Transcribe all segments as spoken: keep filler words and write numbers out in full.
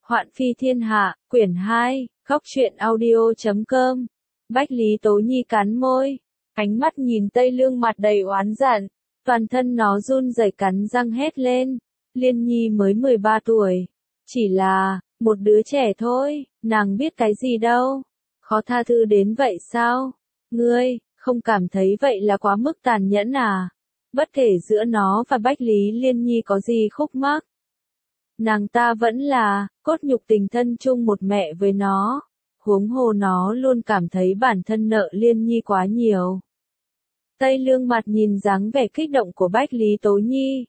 Hoạn phi thiên hạ, quyển hai, góc truyện audio chấm com. Bách Lý Tố Nhi cắn môi, ánh mắt nhìn Tây Lương mặt đầy oán giận, toàn thân nó run rẩy cắn răng hét lên. Liên Nhi mới mười ba tuổi, chỉ là một đứa trẻ thôi, nàng biết cái gì đâu, khó tha thứ đến vậy sao? Ngươi, không cảm thấy vậy là quá mức tàn nhẫn à? Bất kể giữa nó và Bách Lý Liên Nhi có gì khúc mắc, nàng ta vẫn là cốt nhục tình thân chung một mẹ với nó, huống hồ nó luôn cảm thấy bản thân nợ Liên Nhi quá nhiều. Tây Lương mặt nhìn dáng vẻ kích động của Bách Lý Tố Nhi.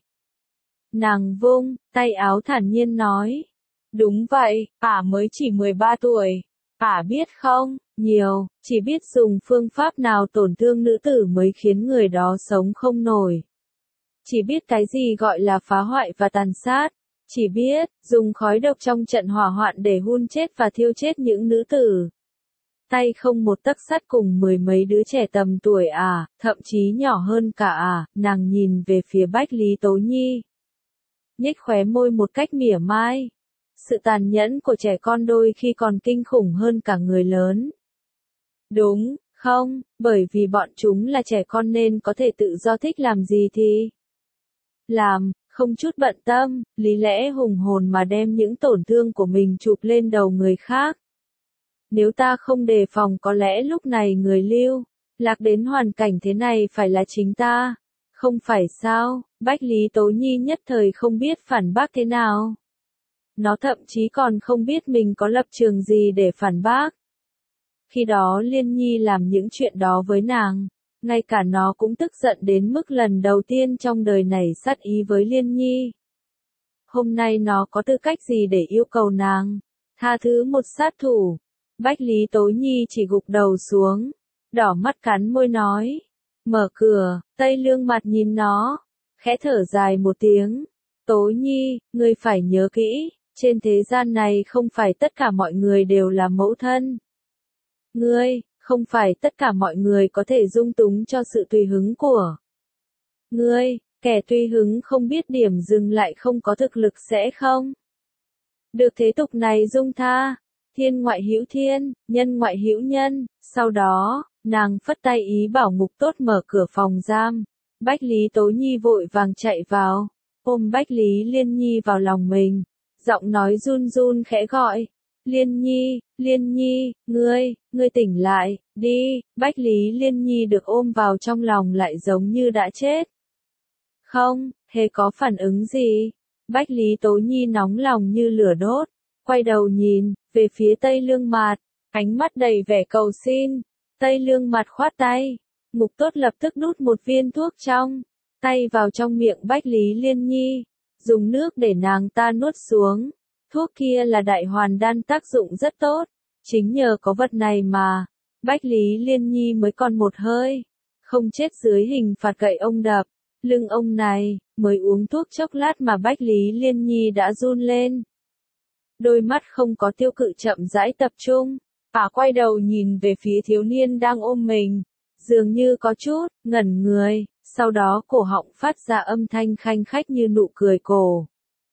Nàng vung tay áo thản nhiên nói, đúng vậy, ả mới chỉ mười ba tuổi, ả biết không, nhiều, chỉ biết dùng phương pháp nào tổn thương nữ tử mới khiến người đó sống không nổi. Chỉ biết cái gì gọi là phá hoại và tàn sát. Chỉ biết, dùng khói độc trong trận hỏa hoạn để hun chết và thiêu chết những nữ tử. Tay không một tấc sắt cùng mười mấy đứa trẻ tầm tuổi à, thậm chí nhỏ hơn cả à, nàng nhìn về phía Bách Lý Tố Nhi. Nhếch khóe môi một cách mỉa mai. Sự tàn nhẫn của trẻ con đôi khi còn kinh khủng hơn cả người lớn. Đúng, không, bởi vì bọn chúng là trẻ con nên có thể tự do thích làm gì thì làm. Không chút bận tâm, lý lẽ hùng hồn mà đem những tổn thương của mình chụp lên đầu người khác. Nếu ta không đề phòng có lẽ lúc này người lưu lạc đến hoàn cảnh thế này phải là chính ta, không phải sao? Bách Lý Tố Nhi nhất thời không biết phản bác thế nào. Nó thậm chí còn không biết mình có lập trường gì để phản bác. Khi đó Liên Nhi làm những chuyện đó với nàng, ngay cả nó cũng tức giận đến mức lần đầu tiên trong đời này sát ý với Liên Nhi. Hôm nay nó có tư cách gì để yêu cầu nàng tha thứ một sát thủ? Bách Lý Tố Nhi chỉ gục đầu xuống, đỏ mắt cắn môi nói. Mở cửa, Tây Lương mặt nhìn nó, khẽ thở dài một tiếng. Tố Nhi, ngươi phải nhớ kỹ, trên thế gian này không phải tất cả mọi người đều là mẫu thân. Ngươi, không phải tất cả mọi người có thể dung túng cho sự tùy hứng của ngươi, kẻ tùy hứng không biết điểm dừng lại không có thực lực sẽ không được thế tục này dung tha. Thiên ngoại hữu thiên, nhân ngoại hữu nhân. Sau đó, nàng phất tay ý bảo Ngục Tốt mở cửa phòng giam. Bách Lý Tố Nhi vội vàng chạy vào, ôm Bách Lý Liên Nhi vào lòng mình, giọng nói run run khẽ gọi. Liên Nhi, Liên Nhi, ngươi, ngươi tỉnh lại, đi. Bách Lý Liên Nhi được ôm vào trong lòng lại giống như đã chết. Không, hề có phản ứng gì. Bách Lý Tố Nhi nóng lòng như lửa đốt, quay đầu nhìn về phía Tây Lương Mạt, ánh mắt đầy vẻ cầu xin. Tây Lương Mạt khoát tay, Ngục Tốt lập tức đút một viên thuốc trong tay vào trong miệng Bách Lý Liên Nhi, dùng nước để nàng ta nuốt xuống. Thuốc kia là đại hoàn đan tác dụng rất tốt, chính nhờ có vật này mà Bách Lý Liên Nhi mới còn một hơi, không chết dưới hình phạt gậy ông đập lưng ông này. Mới uống thuốc chốc lát mà Bách Lý Liên Nhi đã run lên. Đôi mắt không có tiêu cự chậm rãi tập trung, ả quay đầu nhìn về phía thiếu niên đang ôm mình, dường như có chút ngẩn người, sau đó cổ họng phát ra âm thanh khanh khách như nụ cười cổ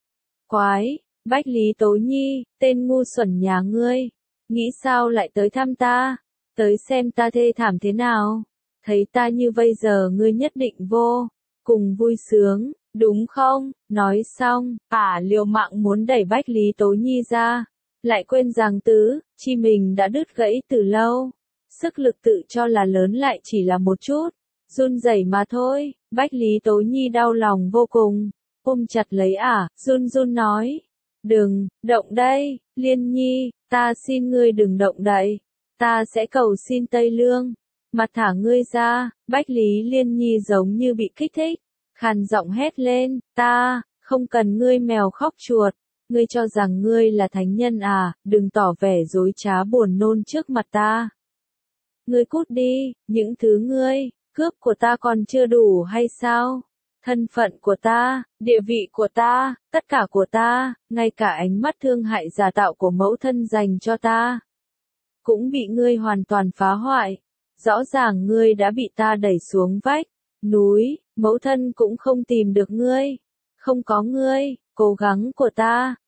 quái. Bách Lý Tố Nhi, tên ngu xuẩn nhà ngươi, nghĩ sao lại tới thăm ta, tới xem ta thê thảm thế nào, thấy ta như bây giờ ngươi nhất định vô cùng vui sướng, đúng không? Nói xong, ả liều mạng muốn đẩy Bách Lý Tố Nhi ra, lại quên rằng tứ chi mình đã đứt gãy từ lâu, sức lực tự cho là lớn lại chỉ là một chút run rẩy mà thôi. Bách Lý Tố Nhi đau lòng vô cùng, ôm chặt lấy ả, run run nói. Đừng, động đây, Liên Nhi, ta xin ngươi đừng động đậy, ta sẽ cầu xin Tây Lương mặt thả ngươi ra. Bách Lý Liên Nhi giống như bị kích thích, khàn giọng hét lên, ta không cần ngươi mèo khóc chuột, ngươi cho rằng ngươi là thánh nhân à, đừng tỏ vẻ dối trá buồn nôn trước mặt ta. Ngươi cút đi, những thứ ngươi cướp của ta còn chưa đủ hay sao? Thân phận của ta, địa vị của ta, tất cả của ta, ngay cả ánh mắt thương hại giả tạo của mẫu thân dành cho ta, cũng bị ngươi hoàn toàn phá hoại. Rõ ràng ngươi đã bị ta đẩy xuống vách núi, mẫu thân cũng không tìm được ngươi. Không có ngươi, cố gắng của ta,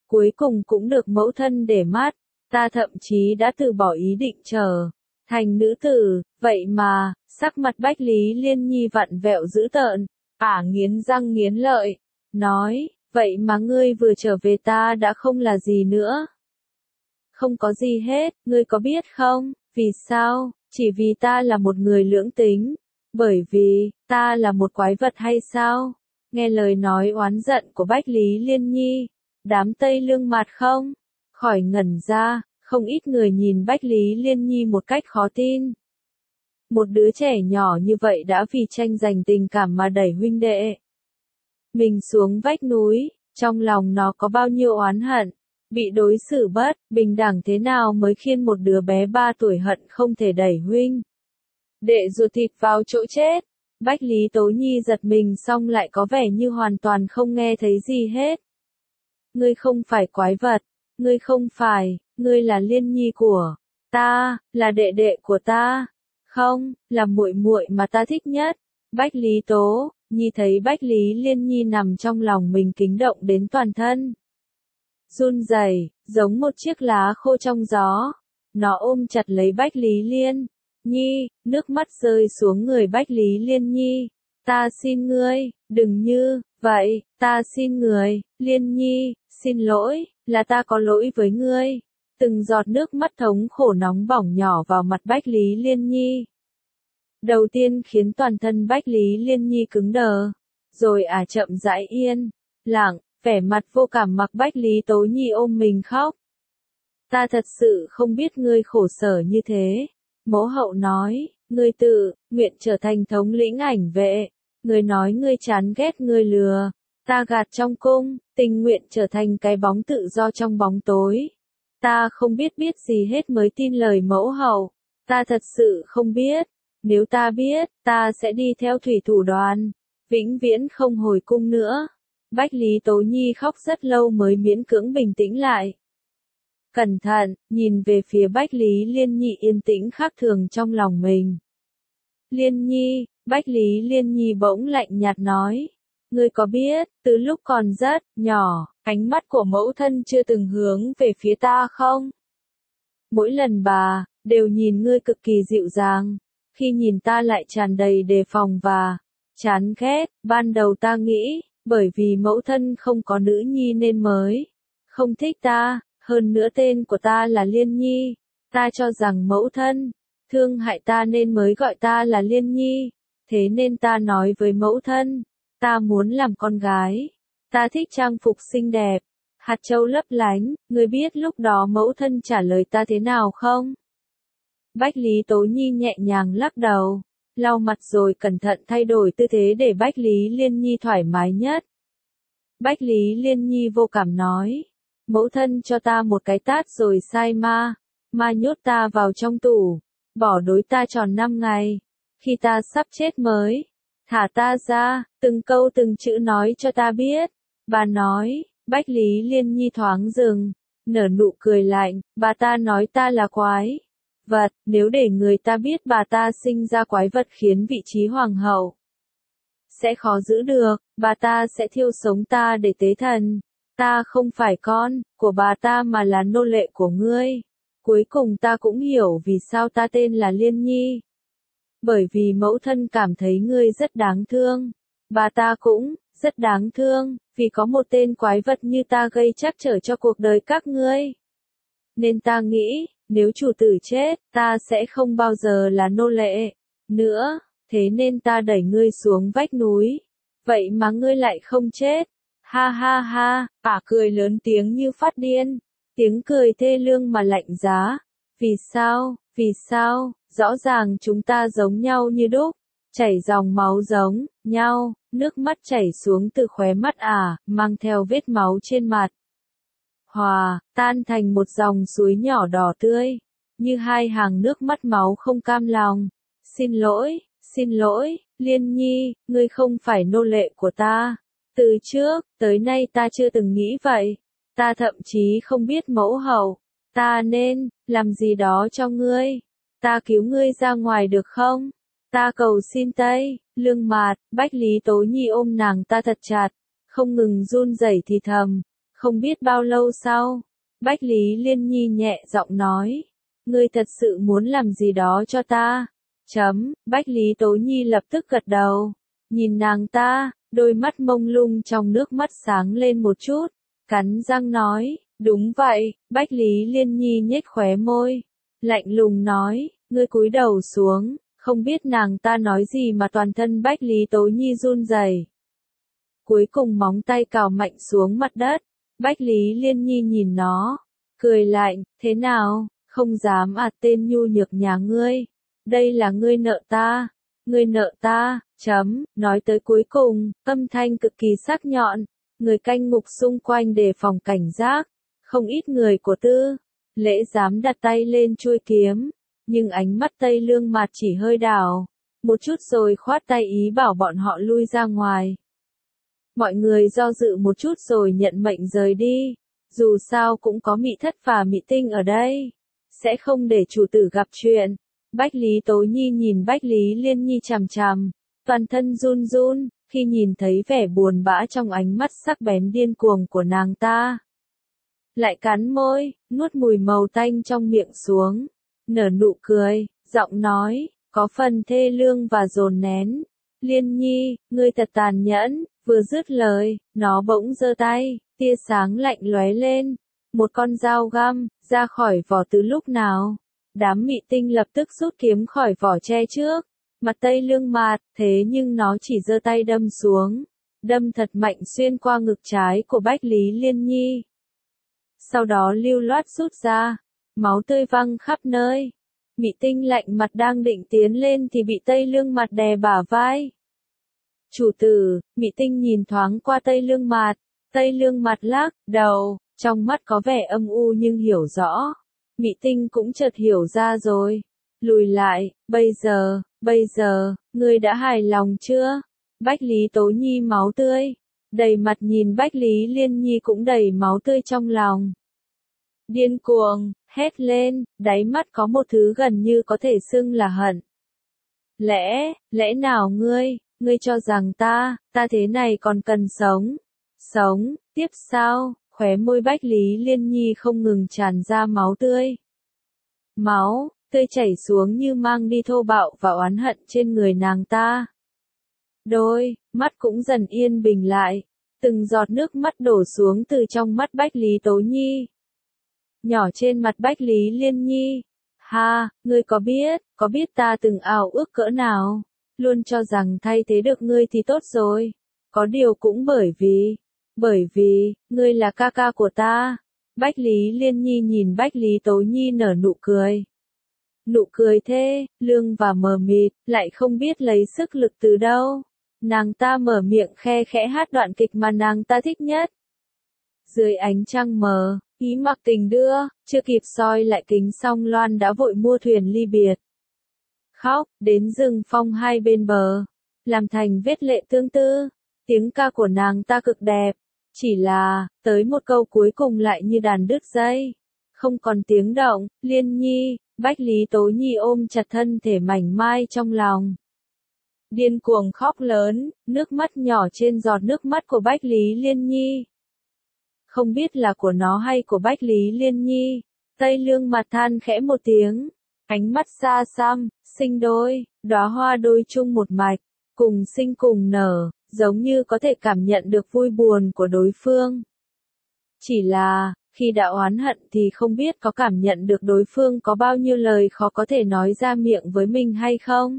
cuối cùng cũng được mẫu thân để mắt, ta thậm chí đã từ bỏ ý định trở thành nữ tử, vậy mà, sắc mặt Bách Lý Liên Nhi vặn vẹo dữ tợn, ả nghiến răng nghiến lợi, nói, vậy mà ngươi vừa trở về ta đã không là gì nữa. Không có gì hết, ngươi có biết không, vì sao, chỉ vì ta là một người lưỡng tính, bởi vì, ta là một quái vật hay sao? Nghe lời nói oán giận của Bách Lý Liên Nhi, đám Tây Lương mặt không khỏi ngẩn ra, không ít người nhìn Bách Lý Liên Nhi một cách khó tin. Một đứa trẻ nhỏ như vậy đã vì tranh giành tình cảm mà đẩy huynh đệ mình xuống vách núi, trong lòng nó có bao nhiêu oán hận, bị đối xử bất bình đẳng thế nào mới khiến một đứa bé ba tuổi hận không thể đẩy huynh đệ ruột thịt vào chỗ chết. Bách Lý Tố Nhi giật mình xong lại có vẻ như hoàn toàn không nghe thấy gì hết. Ngươi không phải quái vật, ngươi không phải, ngươi là Liên Nhi của ta, là đệ đệ của ta, không, là muội muội mà ta thích nhất. Bách Lý Tố Nhi thấy Bách Lý Liên Nhi nằm trong lòng mình kính động đến toàn thân run rẩy, giống một chiếc lá khô trong gió. Nó ôm chặt lấy Bách Lý Liên Nhi, nước mắt rơi xuống người Bách Lý Liên Nhi. Ta xin ngươi, đừng như vậy, ta xin người, Liên Nhi, xin lỗi, là ta có lỗi với ngươi. Từng giọt nước mắt thống khổ nóng bỏng nhỏ vào mặt Bách Lý Liên Nhi. Đầu tiên khiến toàn thân Bách Lý Liên Nhi cứng đờ, rồi ả à chậm rãi yên lặng, vẻ mặt vô cảm mặc Bách Lý Tố Nhi ôm mình khóc. Ta thật sự không biết ngươi khổ sở như thế. Mẫu hậu nói, ngươi tự nguyện trở thành thống lĩnh ảnh vệ. Ngươi nói ngươi chán ghét ngươi lừa ta gạt trong cung, tình nguyện trở thành cái bóng tự do trong bóng tối. Ta không biết biết gì hết mới tin lời mẫu hậu. Ta thật sự không biết. Nếu ta biết, ta sẽ đi theo thủy thủ đoàn, vĩnh viễn không hồi cung nữa. Bách Lý Tố Nhi khóc rất lâu mới miễn cưỡng bình tĩnh lại. Cẩn thận, nhìn về phía Bách Lý Liên Nhi yên tĩnh khác thường trong lòng mình. Liên Nhi, Bách Lý Liên Nhi bỗng lạnh nhạt nói. Ngươi có biết, từ lúc còn rất nhỏ, ánh mắt của mẫu thân chưa từng hướng về phía ta không? Mỗi lần bà, đều nhìn ngươi cực kỳ dịu dàng. Khi nhìn ta lại tràn đầy đề phòng và chán ghét. Ban đầu ta nghĩ, bởi vì mẫu thân không có nữ nhi nên mới không thích ta. Hơn nữa tên của ta là Liên Nhi. Ta cho rằng mẫu thân thương hại ta nên mới gọi ta là Liên Nhi. Thế nên ta nói với mẫu thân, ta muốn làm con gái. Ta thích trang phục xinh đẹp, hạt châu lấp lánh. Ngươi biết lúc đó mẫu thân trả lời ta thế nào không? Bách Lý Tố Nhi nhẹ nhàng lắc đầu, lau mặt rồi cẩn thận thay đổi tư thế để Bách Lý Liên Nhi thoải mái nhất. Bách Lý Liên Nhi vô cảm nói, mẫu thân cho ta một cái tát rồi sai ma, ma nhốt ta vào trong tủ, bỏ đối ta tròn năm ngày. Khi ta sắp chết mới thả ta ra, từng câu từng chữ nói cho ta biết. Bà nói, Bách Lý Liên Nhi thoáng dừng, nở nụ cười lạnh, bà ta nói ta là quái vật, nếu để người ta biết bà ta sinh ra quái vật khiến vị trí hoàng hậu sẽ khó giữ được, bà ta sẽ thiêu sống ta để tế thần. Ta không phải con của bà ta mà là nô lệ của ngươi. Cuối cùng ta cũng hiểu vì sao ta tên là Liên Nhi. Bởi vì mẫu thân cảm thấy ngươi rất đáng thương. Bà ta cũng rất đáng thương, vì có một tên quái vật như ta gây trắc trở cho cuộc đời các ngươi. Nên ta nghĩ, nếu chủ tử chết, ta sẽ không bao giờ là nô lệ nữa, thế nên ta đẩy ngươi xuống vách núi. Vậy mà ngươi lại không chết. Ha ha ha, ả cười lớn tiếng như phát điên, tiếng cười thê lương mà lạnh giá. Vì sao, vì sao, rõ ràng chúng ta giống nhau như đúc, chảy dòng máu giống nhau, nước mắt chảy xuống từ khóe mắt ả, mang theo vết máu trên mặt. Hòa, tan thành một dòng suối nhỏ đỏ tươi, như hai hàng nước mắt máu không cam lòng. Xin lỗi, xin lỗi, Liên Nhi, ngươi không phải nô lệ của ta. Từ trước, tới nay ta chưa từng nghĩ vậy. Ta thậm chí không biết mẫu hậu, ta nên làm gì đó cho ngươi. Ta cứu ngươi ra ngoài được không? Ta cầu xin Tây Lương Mạt. Bách Lý Tố Nhi ôm nàng ta thật chặt, không ngừng run rẩy thì thầm, Không biết bao lâu sau, Bách Lý Liên Nhi nhẹ giọng nói, ngươi thật sự muốn làm gì đó cho ta? Chấm, Bách Lý Tố Nhi lập tức gật đầu, nhìn nàng ta, đôi mắt mông lung trong nước mắt sáng lên một chút, cắn răng nói, đúng vậy. Bách Lý Liên Nhi nhếch khóe môi, lạnh lùng nói, ngươi cúi đầu xuống. Không biết nàng ta nói gì mà toàn thân Bách Lý Tố Nhi run rẩy. Cuối cùng móng tay cào mạnh xuống mặt đất, Bách Lý Liên Nhi nhìn nó, cười lạnh, thế nào, không dám à tên nhu nhược nhà ngươi, đây là ngươi nợ ta, ngươi nợ ta, chấm, nói tới cuối cùng, âm thanh cực kỳ sắc nhọn, người canh ngục xung quanh đề phòng cảnh giác, không ít người của Tư Lễ dám đặt tay lên chuôi kiếm. Nhưng ánh mắt Tây Lương Mạt chỉ hơi đảo, một chút rồi khoát tay ý bảo bọn họ lui ra ngoài. Mọi người do dự một chút rồi nhận mệnh rời đi, dù sao cũng có Mị Thất và Mị Tinh ở đây, sẽ không để chủ tử gặp chuyện. Bách Lý Tố Nhi nhìn Bách Lý Liên Nhi chằm chằm, toàn thân run run, khi nhìn thấy vẻ buồn bã trong ánh mắt sắc bén điên cuồng của nàng ta. Lại cắn môi, nuốt mùi màu tanh trong miệng xuống. Nở nụ cười, giọng nói, có phần thê lương và dồn nén. Liên Nhi, ngươi thật tàn nhẫn, vừa dứt lời, nó bỗng giơ tay, tia sáng lạnh lóe lên. Một con dao găm, ra khỏi vỏ từ lúc nào. Đám Mị Tinh lập tức rút kiếm khỏi vỏ che trước. Mặt Tây Lương Mạt, thế nhưng nó chỉ giơ tay đâm xuống. Đâm thật mạnh xuyên qua ngực trái của Bách Lý Liên Nhi. Sau đó lưu loát rút ra. Máu tươi văng khắp nơi. Mị Tinh lạnh mặt đang định tiến lên thì bị Tây Lương Mạt đè bả vai. Chủ tử, Mị Tinh nhìn thoáng qua Tây Lương Mạt. Tây Lương Mạt lắc đầu, trong mắt có vẻ âm u nhưng hiểu rõ. Mị Tinh cũng chợt hiểu ra rồi. Lùi lại, bây giờ, bây giờ, ngươi đã hài lòng chưa? Bách Lý Tố Nhi máu tươi. Đầy mặt nhìn Bách Lý Liên Nhi cũng đầy máu tươi trong lòng. Điên cuồng, hét lên, đáy mắt có một thứ gần như có thể xưng là hận. Lẽ, lẽ nào ngươi, ngươi cho rằng ta, ta thế này còn cần sống? Sống, tiếp sao? Khóe môi Bách Lý Liên Nhi không ngừng tràn ra máu tươi. Máu, tươi chảy xuống như mang đi thô bạo và oán hận trên người nàng ta. Đôi, mắt cũng dần yên bình lại, từng giọt nước mắt đổ xuống từ trong mắt Bách Lý Tố Nhi. Nhỏ trên mặt Bách Lý Liên Nhi. Ha, ngươi có biết, có biết ta từng ảo ước cỡ nào? Luôn cho rằng thay thế được ngươi thì tốt rồi. Có điều cũng bởi vì, bởi vì, ngươi là ca ca của ta. Bách Lý Liên Nhi nhìn Bách Lý Tố Nhi nở nụ cười. Nụ cười thê, lương và mờ mịt, lại không biết lấy sức lực từ đâu. Nàng ta mở miệng khe khẽ hát đoạn kịch mà nàng ta thích nhất. Dưới ánh trăng mờ, ý mặc tình đưa, chưa kịp soi lại kính song loan đã vội mua thuyền ly biệt. Khóc, đến rừng phong hai bên bờ, làm thành vết lệ tương tư, tiếng ca của nàng ta cực đẹp, chỉ là, tới một câu cuối cùng lại như đàn đứt dây, không còn tiếng động. Liên Nhi, Bách Lý Tố Nhi ôm chặt thân thể mảnh mai trong lòng. Điên cuồng khóc lớn, nước mắt nhỏ trên giọt nước mắt của Bách Lý Liên Nhi. Không biết là của nó hay của Bách Lý Liên Nhi. Tây Lương Mạt than khẽ một tiếng, ánh mắt xa xăm, sinh đôi, đóa hoa đôi chung một mạch, cùng sinh cùng nở, giống như có thể cảm nhận được vui buồn của đối phương. Chỉ là, khi đã oán hận thì không biết có cảm nhận được đối phương có bao nhiêu lời khó có thể nói ra miệng với mình hay không.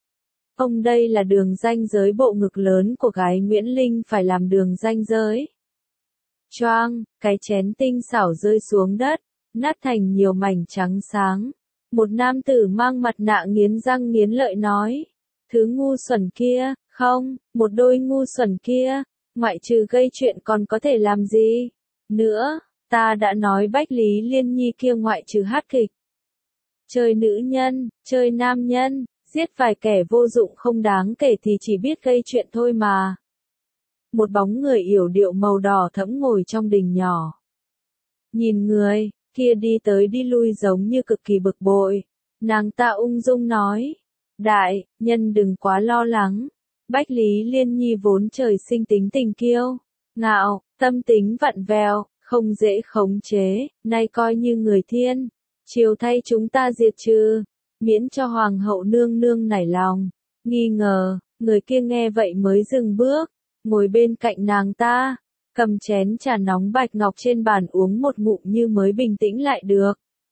Ông đây là đường ranh giới, bộ ngực lớn của gái Nguyễn Linh phải làm đường ranh giới. Choang, cái chén tinh xảo rơi xuống đất, nát thành nhiều mảnh trắng sáng. Một nam tử mang mặt nạ nghiến răng nghiến lợi nói, thứ ngu xuẩn kia, không, một đôi ngu xuẩn kia, ngoại trừ gây chuyện còn có thể làm gì nữa, ta đã nói Bách Lý Liên Nhi kia ngoại trừ hát kịch, chơi nữ nhân, chơi nam nhân, giết vài kẻ vô dụng không đáng kể thì chỉ biết gây chuyện thôi mà. Một bóng người yểu điệu màu đỏ thẫm ngồi trong đình nhỏ. Nhìn người kia đi tới đi lui giống như cực kỳ bực bội. Nàng ta ung dung nói, đại nhân đừng quá lo lắng. Bách Lý Liên Nhi vốn trời sinh tính tình kiêu ngạo, Tâm tính vặn vẹo, không dễ khống chế, nay coi như người thiên, chiều thay chúng ta diệt trừ, miễn cho hoàng hậu nương nương nảy lòng, nghi ngờ, người kia nghe vậy mới dừng bước, ngồi bên cạnh nàng ta, cầm chén trà nóng bạch ngọc trên bàn uống một ngụm như mới bình tĩnh lại được.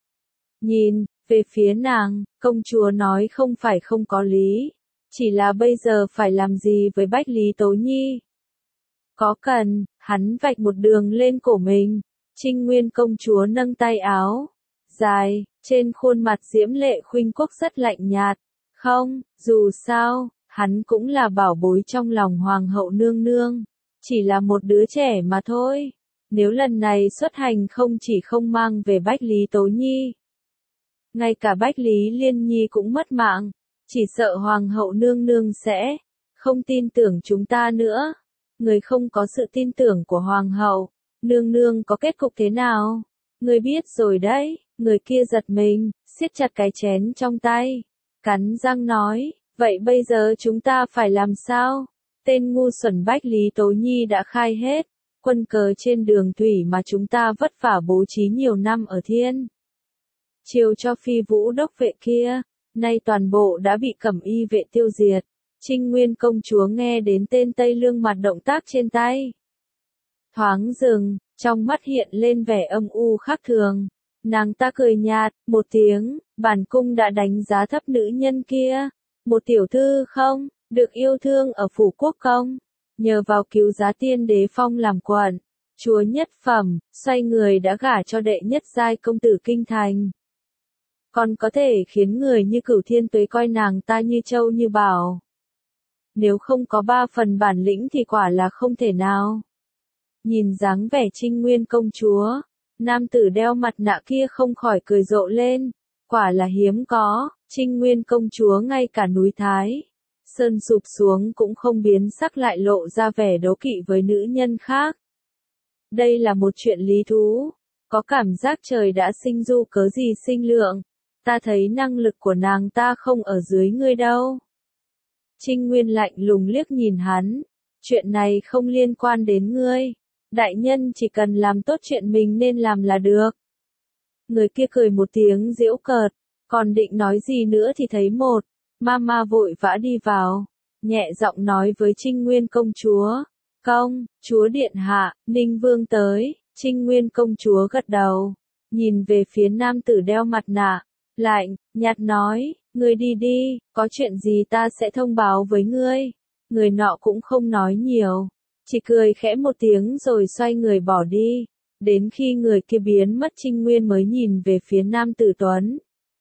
Nhìn về phía nàng, công chúa nói không phải không có lý, chỉ là bây giờ phải làm gì với Bách Lý Tố Nhi. Có cần, hắn vạch một đường lên cổ mình, Trinh Nguyên công chúa nâng tay áo dài, trên khuôn mặt diễm lệ khuynh quốc rất lạnh nhạt, không, dù sao, hắn cũng là bảo bối trong lòng hoàng hậu nương nương, chỉ là một đứa trẻ mà thôi, nếu lần này xuất hành không chỉ không mang về Bách Lý Tố Nhi, ngay cả Bách Lý Liên Nhi cũng mất mạng, chỉ sợ hoàng hậu nương nương sẽ không tin tưởng chúng ta nữa. Người không có sự tin tưởng của hoàng hậu, nương nương có kết cục thế nào? Người biết rồi đấy, người kia giật mình, siết chặt cái chén trong tay, cắn răng nói, vậy bây giờ chúng ta phải làm sao? Tên ngu xuẩn Bách Lý Tố Nhi đã khai hết, quân cờ trên đường thủy mà chúng ta vất vả bố trí nhiều năm ở thiên. Chiều cho phi vũ đốc vệ kia, nay toàn bộ đã bị cẩm y vệ tiêu diệt. Trinh Nguyên công chúa nghe đến tên Tây Lương mặt động tác trên tay. Thoáng dừng, trong mắt hiện lên vẻ âm u khác thường. Nàng ta cười nhạt, một tiếng, bản cung đã đánh giá thấp nữ nhân kia. Một tiểu thư không, được yêu thương ở phủ quốc công. Nhờ vào cứu giá tiên đế phong làm quận, chúa nhất phẩm, xoay người đã gả cho đệ nhất giai công tử kinh thành. Còn có thể khiến người như Cửu Thiên Tuế coi nàng ta như châu như bảo. Nếu không có ba phần bản lĩnh thì quả là không thể nào. Nhìn dáng vẻ Trinh Nguyên công chúa, nam tử đeo mặt nạ kia không khỏi cười rộ lên. Quả là hiếm có, Trinh Nguyên công chúa ngay cả núi Thái Sơn sụp xuống cũng không biến sắc lại lộ ra vẻ đố kỵ với nữ nhân khác. Đây là một chuyện lý thú, có cảm giác trời đã sinh du cớ gì sinh lượng. Ta thấy năng lực của nàng ta không ở dưới ngươi đâu. Trinh Nguyên lạnh lùng liếc nhìn hắn, chuyện này không liên quan đến ngươi, đại nhân chỉ cần làm tốt chuyện mình nên làm là được. Người kia cười một tiếng giễu cợt, còn định nói gì nữa thì thấy một, Mama vội vã đi vào, nhẹ giọng nói với Trinh Nguyên công chúa, công, chúa điện hạ, Ninh Vương tới, Trinh Nguyên công chúa gật đầu, nhìn về phía nam tử đeo mặt nạ, lạnh, nhạt nói, ngươi đi đi, có chuyện gì ta sẽ thông báo với ngươi. Người nọ cũng không nói nhiều, chỉ cười khẽ một tiếng rồi xoay người bỏ đi. Đến khi người kia biến mất Trinh Nguyên mới nhìn về phía nam tử Tuấn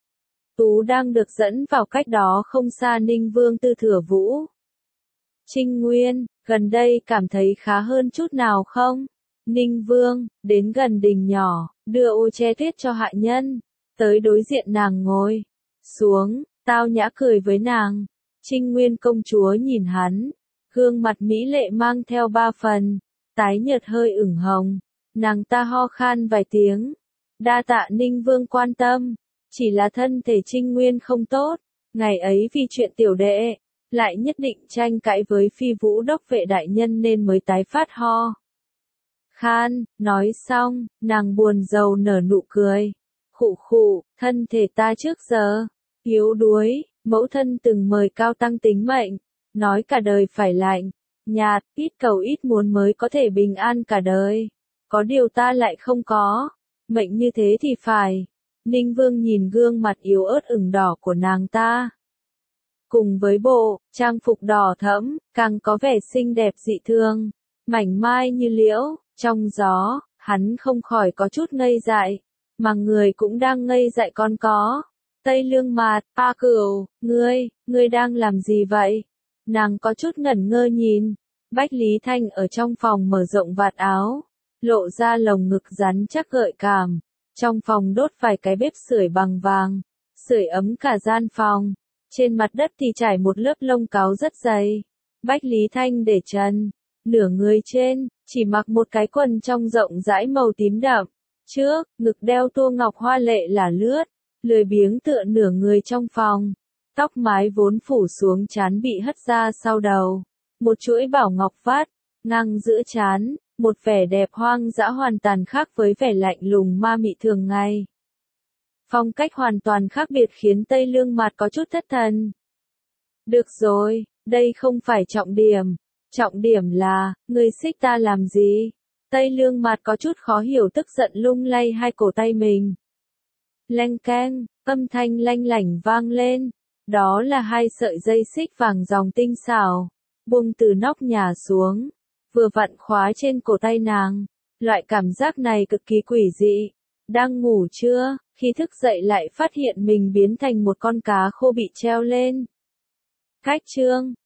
Tú đang được dẫn vào cách đó không xa Ninh Vương Tư Thừa Vũ. Trinh Nguyên, gần đây cảm thấy khá hơn chút nào không? Ninh Vương, đến gần đình nhỏ, đưa ô che tuyết cho hạ nhân, tới đối diện nàng ngồi xuống, tao nhã cười với nàng. Trinh Nguyên công chúa nhìn hắn, gương mặt mỹ lệ mang theo ba phần, tái nhợt hơi ửng hồng, nàng ta ho khan vài tiếng, đa tạ Ninh Vương quan tâm, chỉ là thân thể Trinh Nguyên không tốt, ngày ấy vì chuyện tiểu đệ, lại nhất định tranh cãi với phi vũ đốc vệ đại nhân nên mới tái phát ho khan. Nói xong, nàng buồn rầu nở nụ cười, khụ khụ, thân thể ta trước giờ yếu đuối, mẫu thân từng mời cao tăng tính mệnh, nói cả đời phải lạnh nhạt, ít cầu ít muốn mới có thể bình an cả đời, có điều ta lại không có mệnh như thế thì phải. Ninh Vương nhìn gương mặt yếu ớt ửng đỏ của nàng ta, cùng với bộ trang phục đỏ thẫm, càng có vẻ xinh đẹp dị thường, mảnh mai như liễu, trong gió, hắn không khỏi có chút ngây dại, mà người cũng đang ngây dại con có. Tây Lương Mạt, A Cửu, ngươi, ngươi đang làm gì vậy? Nàng có chút ngẩn ngơ nhìn, Bách Lý Thanh ở trong phòng mở rộng vạt áo, lộ ra lồng ngực rắn chắc gợi cảm, trong phòng đốt vài cái bếp sưởi bằng vàng, sưởi ấm cả gian phòng, trên mặt đất thì trải một lớp lông cáo rất dày. Bách Lý Thanh để trần, nửa người trên, chỉ mặc một cái quần trong rộng rãi màu tím đậm, trước, ngực đeo tua ngọc hoa lệ là lướt, lười biếng tựa nửa người trong phòng, tóc mái vốn phủ xuống trán bị hất ra sau đầu, một chuỗi bảo ngọc vắt ngang giữa trán, một vẻ đẹp hoang dã hoàn toàn khác với vẻ lạnh lùng ma mị thường ngày. Phong cách hoàn toàn khác biệt khiến Tây Lương Mạt có chút thất thần. Được rồi, đây không phải trọng điểm. Trọng điểm là, người xích ta làm gì? Tây Lương Mạt có chút khó hiểu tức giận lung lay hai cổ tay mình. Leng keng, âm thanh lanh lảnh vang lên. Đó là hai sợi dây xích vàng ròng tinh xảo, buông từ nóc nhà xuống, vừa vặn khóa trên cổ tay nàng. Loại cảm giác này cực kỳ quỷ dị. Đang ngủ chưa, khi thức dậy lại phát hiện mình biến thành một con cá khô bị treo lên. Cách chương